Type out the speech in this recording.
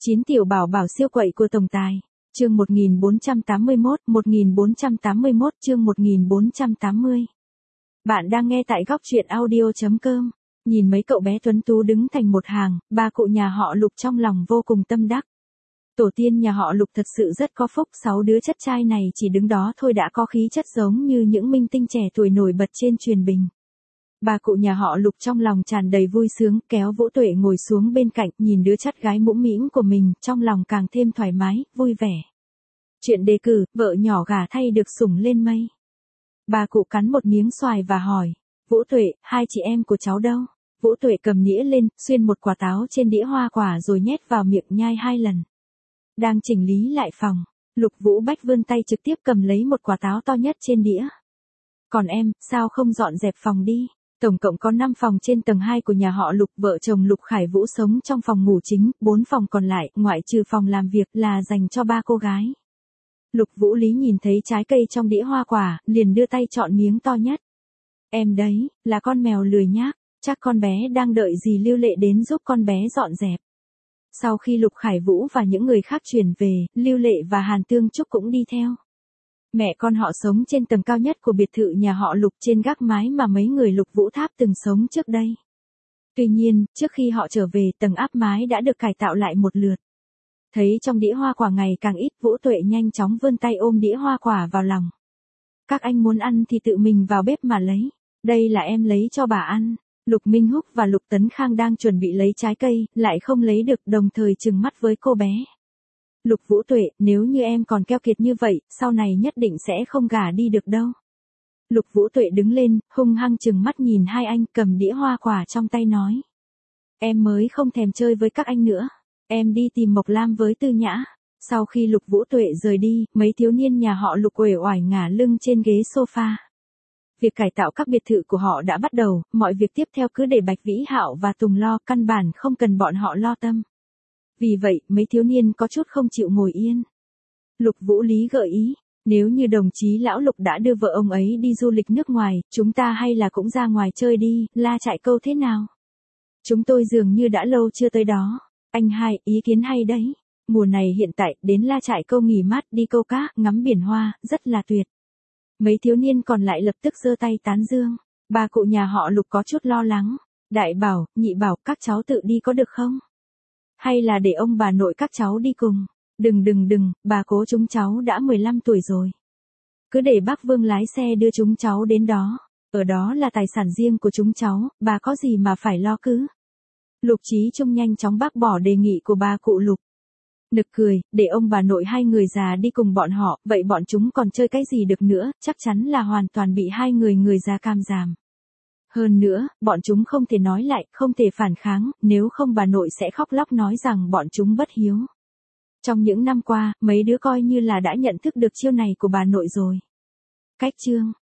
9 tiểu bảo bảo siêu quậy của tổng tài. Chương 1481, chương 1480. Bạn đang nghe tại góc truyện audio.com. Nhìn mấy cậu bé tuấn tú đứng thành một hàng, ba cụ nhà họ Lục trong lòng vô cùng tâm đắc. Tổ tiên nhà họ Lục thật sự rất có phúc, 6 đứa chất trai này chỉ đứng đó thôi đã có khí chất giống như những minh tinh trẻ tuổi nổi bật trên truyền bình. Bà cụ nhà họ Lục trong lòng tràn đầy vui sướng, kéo Vũ Tuệ ngồi xuống bên cạnh, nhìn đứa chắt gái mũm mĩm của mình, trong lòng càng thêm thoải mái, vui vẻ. Chuyện đề cử, vợ nhỏ gả thay được sủng lên mây. Bà cụ cắn một miếng xoài và hỏi, Vũ Tuệ, hai chị em của cháu đâu? Vũ Tuệ cầm nĩa lên, xuyên một quả táo trên đĩa hoa quả rồi nhét vào miệng nhai 2 lần. Đang chỉnh lý lại phòng, Lục Vũ Bách vươn tay trực tiếp cầm lấy một quả táo to nhất trên đĩa. Còn em, sao không dọn dẹp phòng đi? Tổng cộng có 5 phòng trên tầng 2 của nhà họ Lục, vợ chồng Lục Khải Vũ sống trong phòng ngủ chính, 4 phòng còn lại, ngoại trừ phòng làm việc là dành cho 3 cô gái. Lục Vũ Lý nhìn thấy trái cây trong đĩa hoa quả, liền đưa tay chọn miếng to nhất. Em đấy, là con mèo lười nhác, chắc con bé đang đợi dì Lưu Lệ đến giúp con bé dọn dẹp. Sau khi Lục Khải Vũ và những người khác chuyển về, Lưu Lệ và Hàn Tương Trúc cũng đi theo. Mẹ con họ sống trên tầng cao nhất của biệt thự nhà họ Lục, trên gác mái mà mấy người Lục Vũ Tháp từng sống trước đây. Tuy nhiên, trước khi họ trở về, tầng áp mái đã được cải tạo lại một lượt. Thấy trong đĩa hoa quả ngày càng ít, Vũ Tuệ nhanh chóng vươn tay ôm đĩa hoa quả vào lòng. Các anh muốn ăn thì tự mình vào bếp mà lấy. Đây là em lấy cho bà ăn. Lục Minh Húc và Lục Tấn Khang đang chuẩn bị lấy trái cây, lại không lấy được, đồng thời trừng mắt với cô bé. Lục Vũ Tuệ, nếu như em còn keo kiệt như vậy, sau này nhất định sẽ không gả đi được đâu. Lục Vũ Tuệ đứng lên, hung hăng trừng mắt nhìn hai anh, cầm đĩa hoa quả trong tay nói. Em mới không thèm chơi với các anh nữa. Em đi tìm Mộc Lam với Tư Nhã. Sau khi Lục Vũ Tuệ rời đi, mấy thiếu niên nhà họ Lục uể oải ngả lưng trên ghế sofa. Việc cải tạo các biệt thự của họ đã bắt đầu, mọi việc tiếp theo cứ để Bạch Vĩ Hạo và Tùng lo, căn bản không cần bọn họ lo tâm. Vì vậy, mấy thiếu niên có chút không chịu ngồi yên. Lục Vũ Lý gợi ý, nếu như đồng chí lão Lục đã đưa vợ ông ấy đi du lịch nước ngoài, chúng ta hay là cũng ra ngoài chơi đi, La Trại Câu thế nào? Chúng tôi dường như đã lâu chưa tới đó. Anh hai, ý kiến hay đấy. Mùa này hiện tại, đến La Trại Câu nghỉ mát, đi câu cá, ngắm biển hoa, rất là tuyệt. Mấy thiếu niên còn lại lập tức giơ tay tán dương. Bà cụ nhà họ Lục có chút lo lắng. Đại bảo, nhị bảo, các cháu tự đi có được không? Hay là để ông bà nội các cháu đi cùng? Đừng, bà cố chúng cháu đã 15 tuổi rồi. Cứ để bác Vương lái xe đưa chúng cháu đến đó. Ở đó là tài sản riêng của chúng cháu, bà có gì mà phải lo cứ. Lục Chí Trung nhanh chóng bác bỏ đề nghị của bà cụ Lục. Nực cười, để ông bà nội hai người già đi cùng bọn họ, vậy bọn chúng còn chơi cái gì được nữa, chắc chắn là hoàn toàn bị hai người già cam giảm. Hơn nữa, bọn chúng không thể nói lại, không thể phản kháng, nếu không bà nội sẽ khóc lóc nói rằng bọn chúng bất hiếu. Trong những năm qua, mấy đứa coi như là đã nhận thức được chiêu này của bà nội rồi. Cách chương